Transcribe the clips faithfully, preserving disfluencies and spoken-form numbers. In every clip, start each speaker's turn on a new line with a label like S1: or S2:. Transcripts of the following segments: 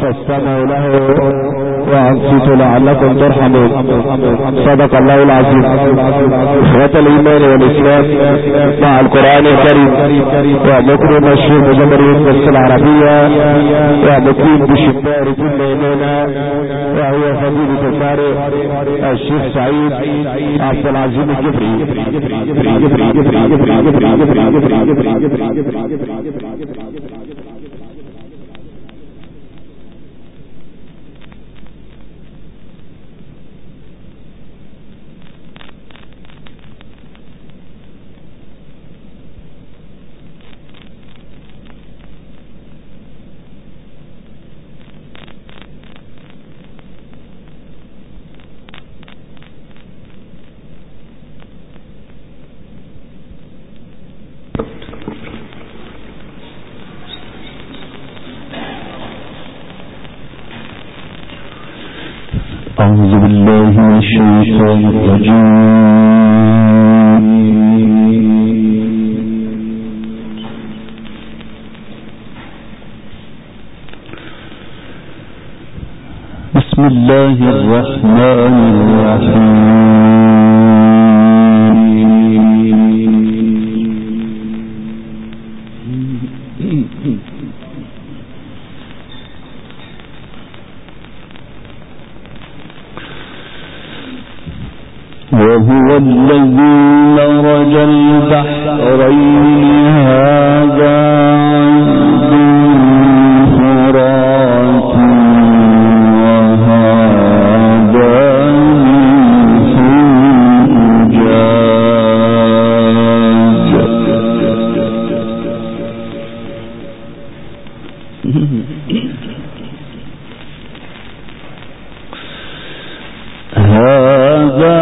S1: فاستمعوا له وأنصتوا لعلكم ترحمون. صدق الله العظيم. إخوة الإيمان والإسلام مع القرآن الكريم ومكرم الشيخ جمهورية مصر العربية ومقيم بشبار كل إيمانا وهو فضيلة القارئ الشيخ سعيد عبد العزيز الجبري.
S2: أعوذ بالله من الشيطان الرجيم. بسم الله الرحمن الرحيم. وهو الذي مرج البحرين هذا عذب فرات وهذا ملح أجاج. هذا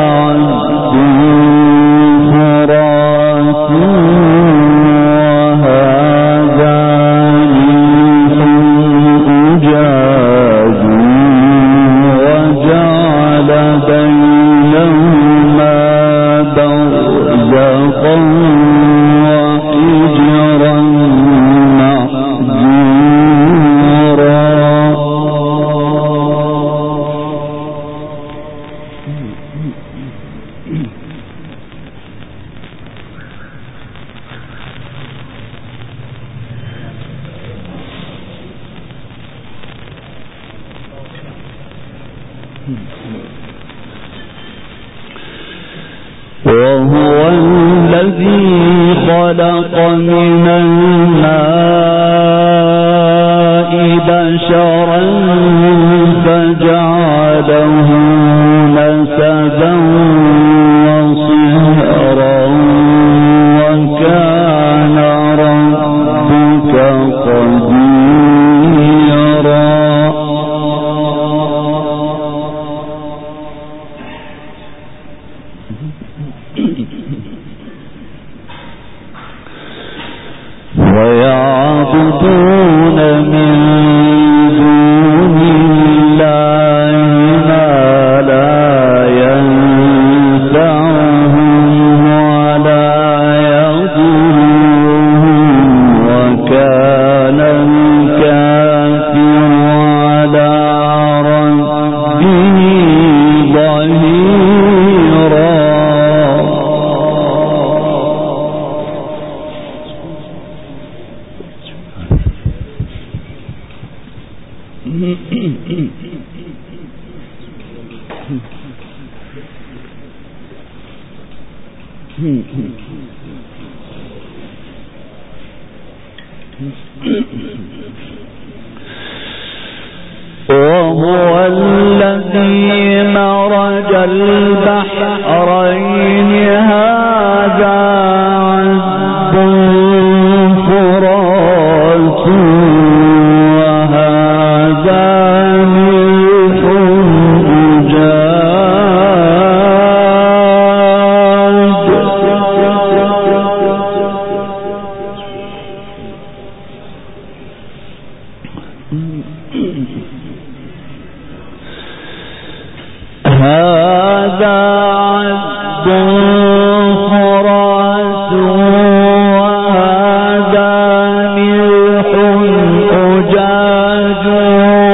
S2: وهو الذي خلق من الماء بشرا فجعله نسبا وصهرا وكان ربك قديرا. ويعبدون من دون الله ما لا ينفعهم ولا يضرهم وكان الكافر على ربه ظهيرا. وهو الذي مرج البحرين هذا عذب فرات وهذا ملح أجاج. هذا عذب فرات وهذا ملح أجاج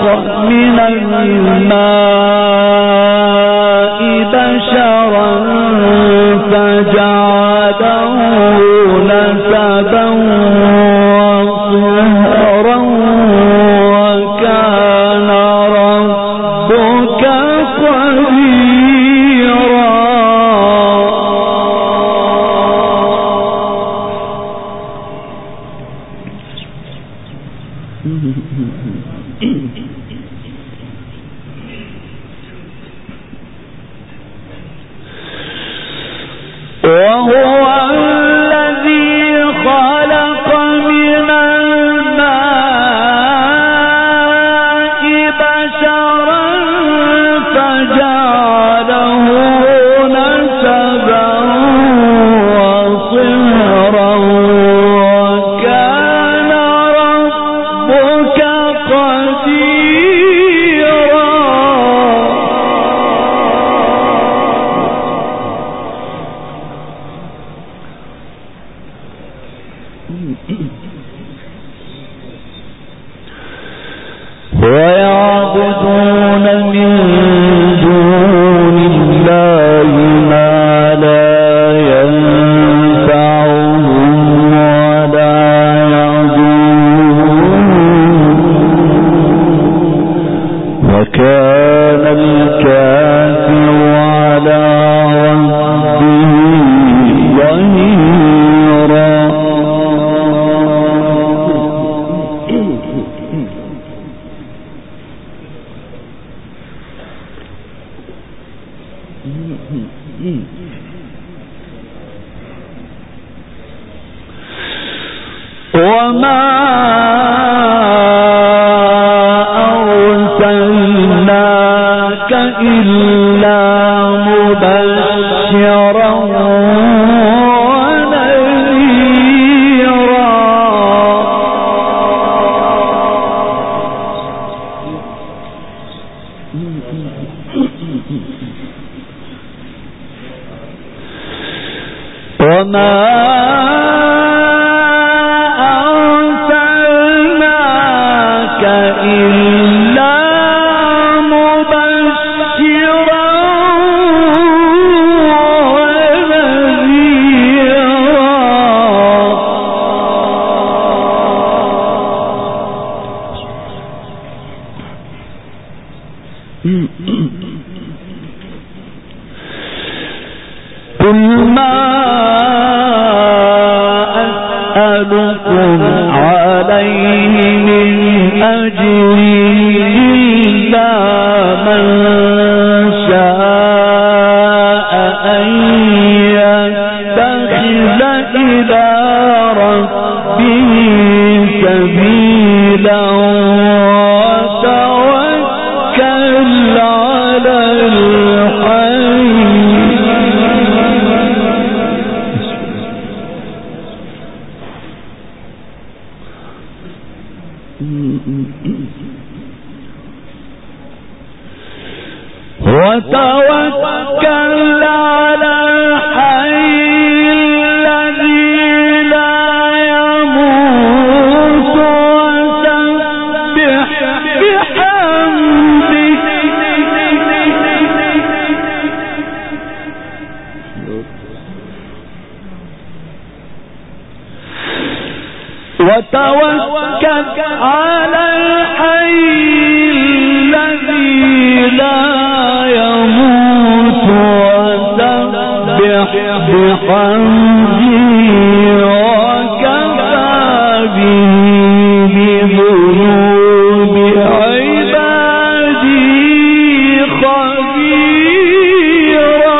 S2: من الماء بشرا فجعله نسبا وصهرا وكان ربك قديرا. وهو الذي خلق من الماء بشرا فجعله نسبا وصهرا وكان ربك قديرا. ويعبدون من دون الله ما لا ينفعهم ولا يضرهم وكان الكافر على ربه ظهيرا. وما أرسلناك إلا مبشرا ونذيرا. وما أرسلناك إلا مبشرا ونذيرا. قل ما أسألكم عليه من أجر إلا من شاء أن يتخذ إلى ربه سبيلا وتوكل على الحي. وتوكل على الحي الذي لا يموت وسبح بحمده وتوكل على الحي الذي لا يموت وسبح بحمده وكفى به بذنوب عباده خبيرا.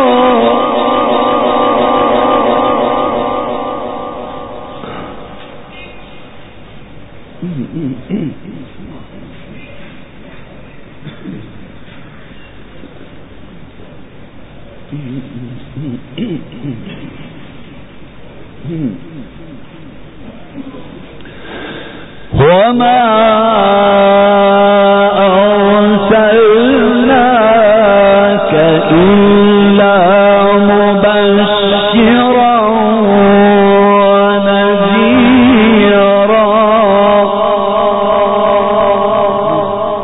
S2: وما أرسلناك إلا مبشرا ونذيرا.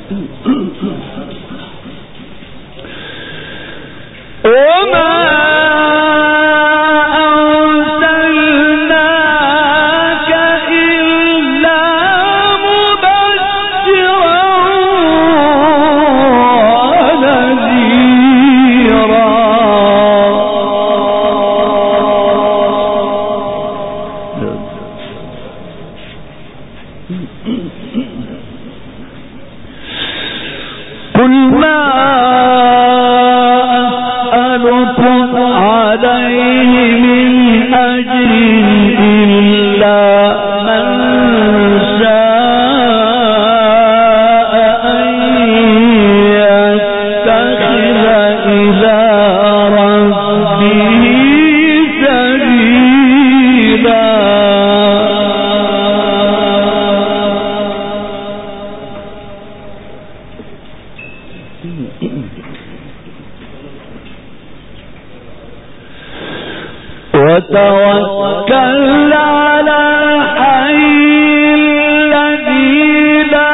S2: وتوكل على الحي الذي لا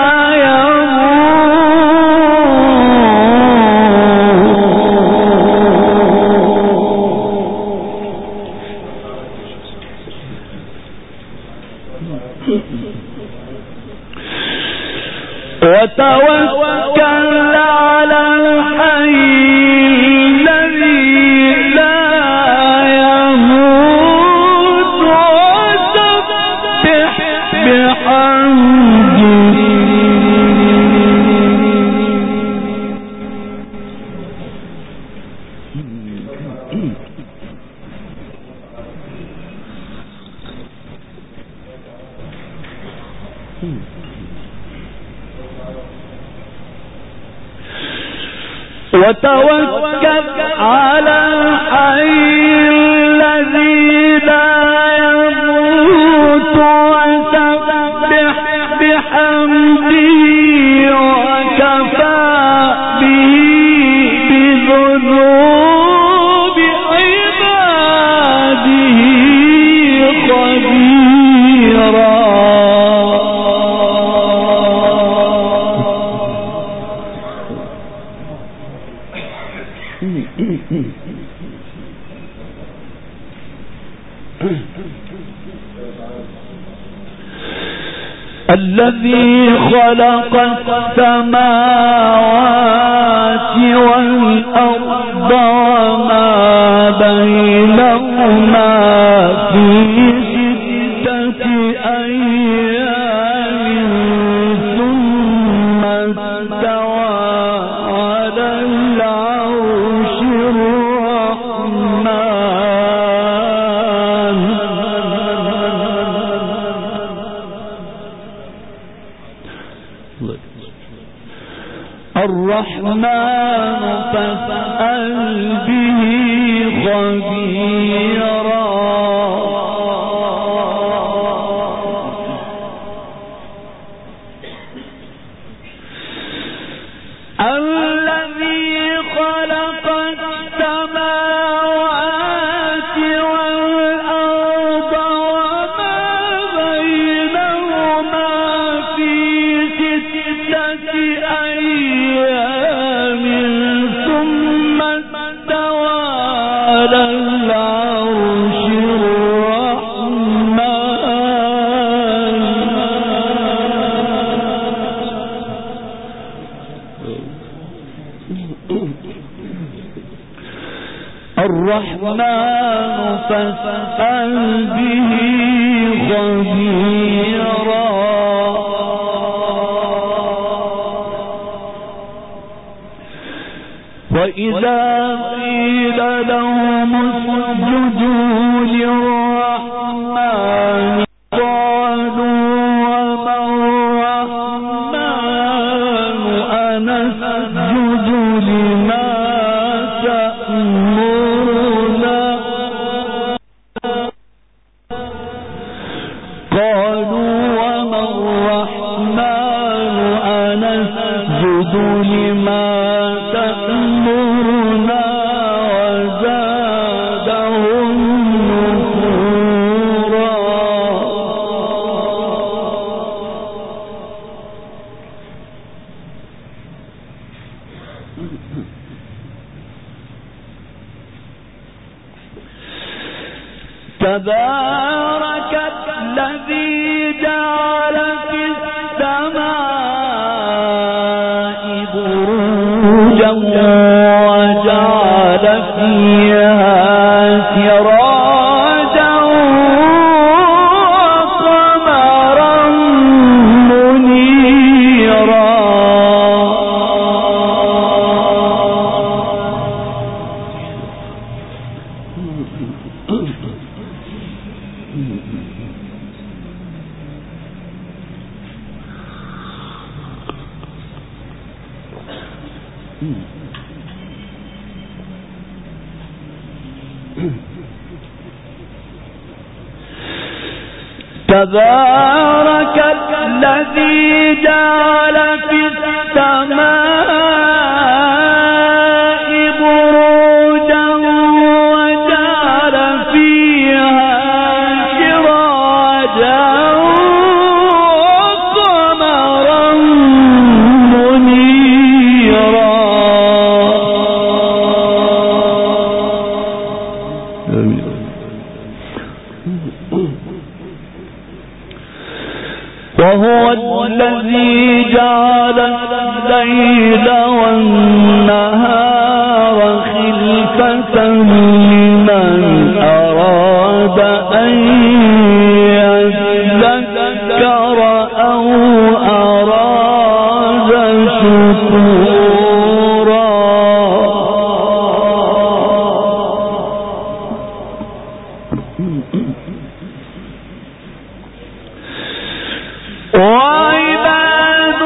S2: يموت وتوكل على الحي وتوكل على الحي الذي لا يموت وسبح بحمده وكفى به بذنوب عباده خبيرا. الذي خلق السماوات والأرض وما بينهما في ستة أيام ثم استوى على العرش الرحمن الرحمن فاسأل به خبيرا. الذي خلق السماوات والأرض وما بينهما في ستة أيام ثم استوى على العرش الرحمن الرحمن فاسأل به خبيرا. وإذا قيل لهم اسجدوا للرحمن قالوا وما الرحمن أنسجد لما تأمرنا قالوا وما الرحمن أنسجد لما تأمرنا وزادهم نفورا. تبارك الذي جعل في السماء بروجا وجعل فيها سراجا وقمرا منيرا تبارك الذي جعل في السماء بروجا وجعل فيها سراجا وقمرا منيرا. وهو الذي جعل الليل والنهار خلفة لمن أراد أن يذكر أو أراد شكورا. وعباد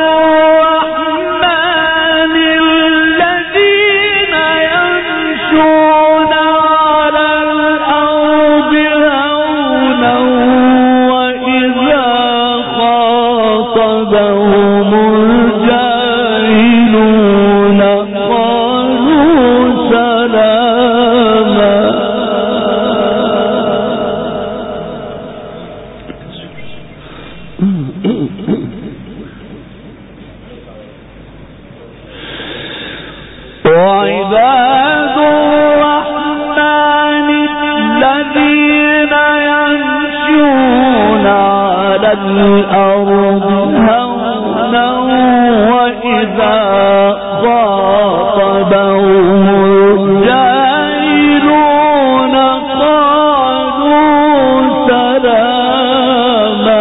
S2: الرحمن الذين يمشون على الأرض هونا وإذا خاطبهم الجاهلون قالوا سلاما. وعباد الرحمن الذين يمشون على الأرض هونا وإذا خاطبهم الجاهلون قالوا سلاما.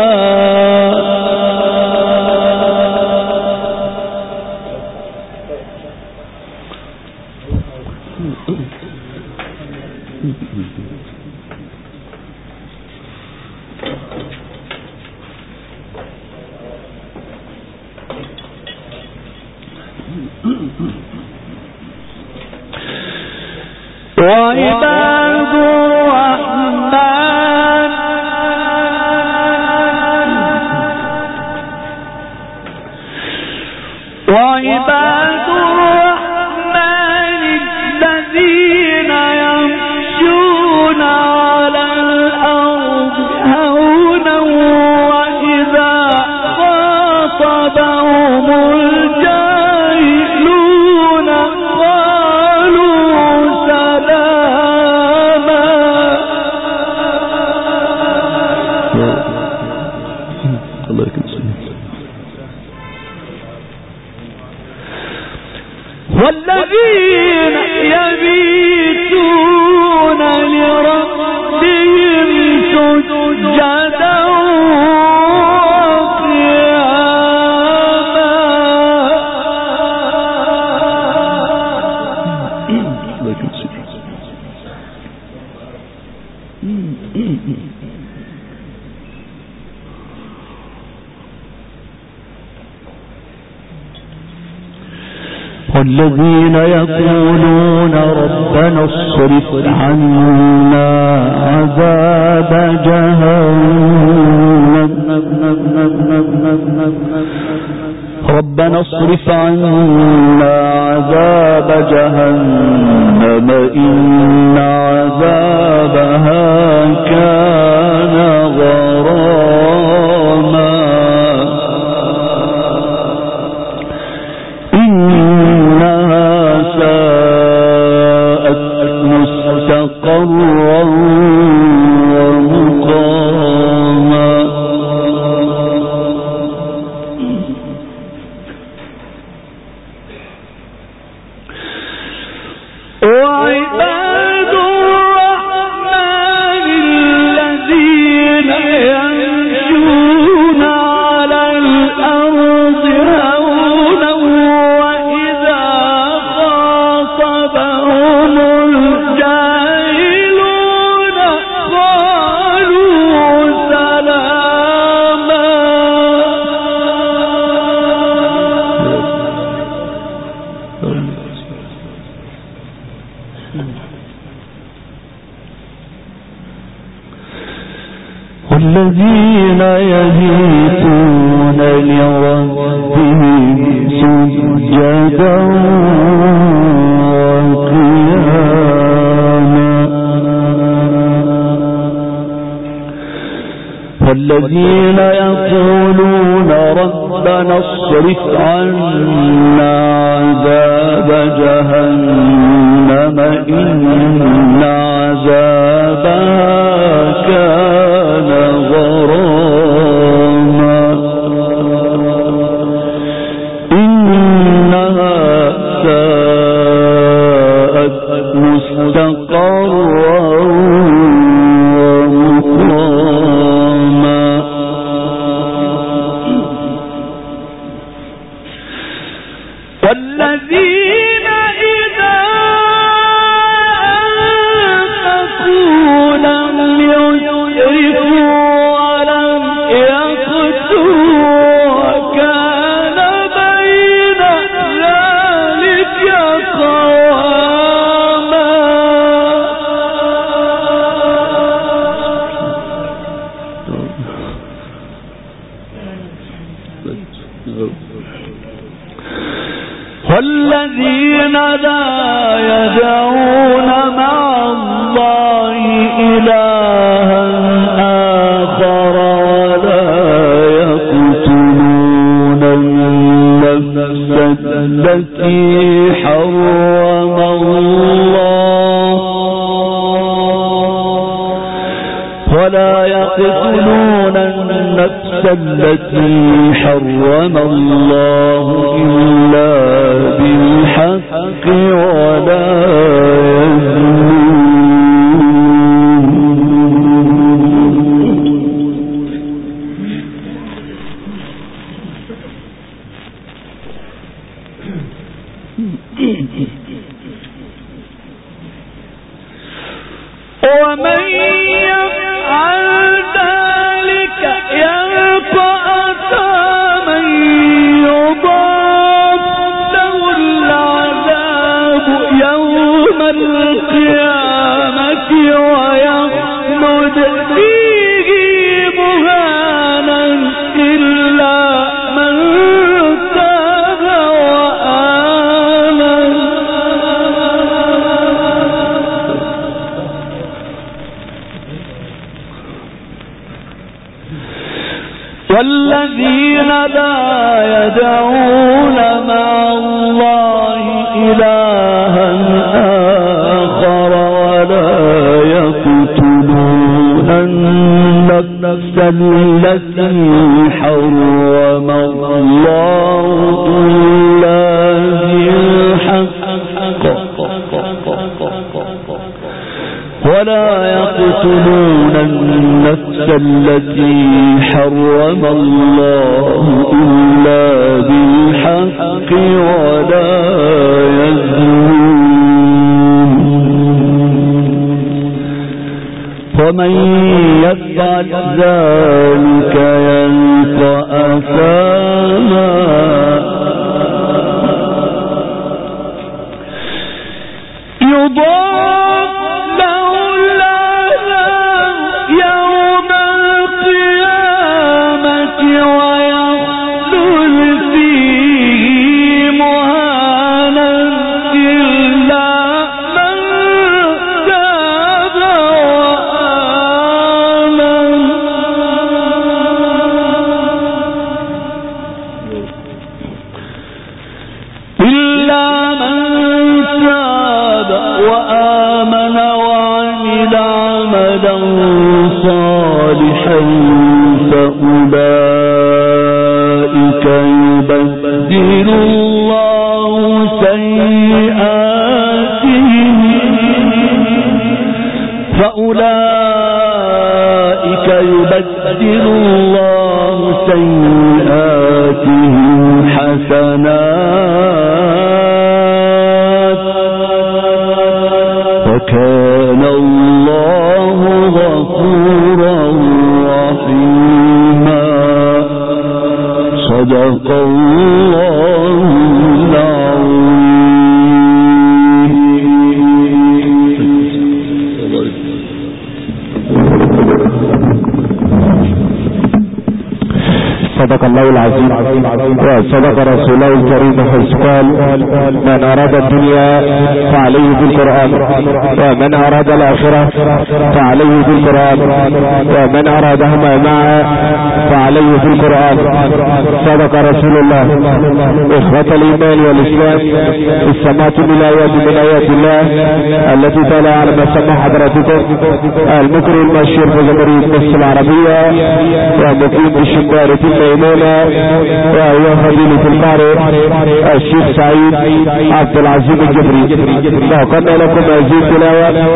S2: وعباد الرحمن وعباد الرحمن الذين يمشون على الأرض هونا وإذا خاطبهم الجاهلون قالوا سلاما. الله يكرمك. والذين يبيتون لربهم سجدا وقياما.
S1: والذين يقولون ربنا اصرف عنا عذاب جهنم ربنا اصرف عنا عذاب جهنم إن عذابها كان غراما إنها والذين يبيتون لربهم سجدا وقياما والذين يقولون ربنا اصرف عنا عذاب جهنم إن عذابها كان غراما إنها ساءت مستقرا ومقاما والذين إذا أنفقوا لم يسرفوا ولم يقتروا وكان بين ذلك قواما والذين لا يدعون مع الله إلها آخر ولا يقتلون النفس التي حرم الله ولا يقتلون النفس التي حرم الله إلا بالحق ولا ومن يفعل ذلك يلقى أثاما يضاعف له العذاب يوم القيامة ويخلد فيه مهانا إلا من تاب وآمن والذين لا يدعون مع الله إلها آخر ولا يقتلون النفس التي حرم الله إلا بالحق ولا يقتلون النفس التي حرم الله إلا بالحق ولا يزنون ومن يفعل ذلك يلقى أثاما يضاعف له العذاب يوم القيامة ويخلد فيه مهانا إلا من تاب وآمن إلا من تاب وآمن وعمل عملا صالحا فأولئك يبدل الله سيئاتهم فأولئك يبدل الله سيئاتهم حسنات وكان الله غفورا رحيما صدق الله العظيم.
S3: الله العظيم وصدق رسوله الكريم حيث قال من أراد الدنيا فعليه بالقرآن ومن أراد الآخرة فعليه بالقرآن ومن أرادهما معا فعليه بالقرآن. صدق رسول الله. إخوة الإيمان والإسلام، استمعت من آيات من آيات الله التي تلا على ما سمع حضراتكم المكر المشهور في جمهورية مصر العربية ومقيم بالشبارة الميمونة وهو فضيلة القارئ الشيخ سعيد عبد العزيز الجبري. وقلنا لكم هذه التلاوة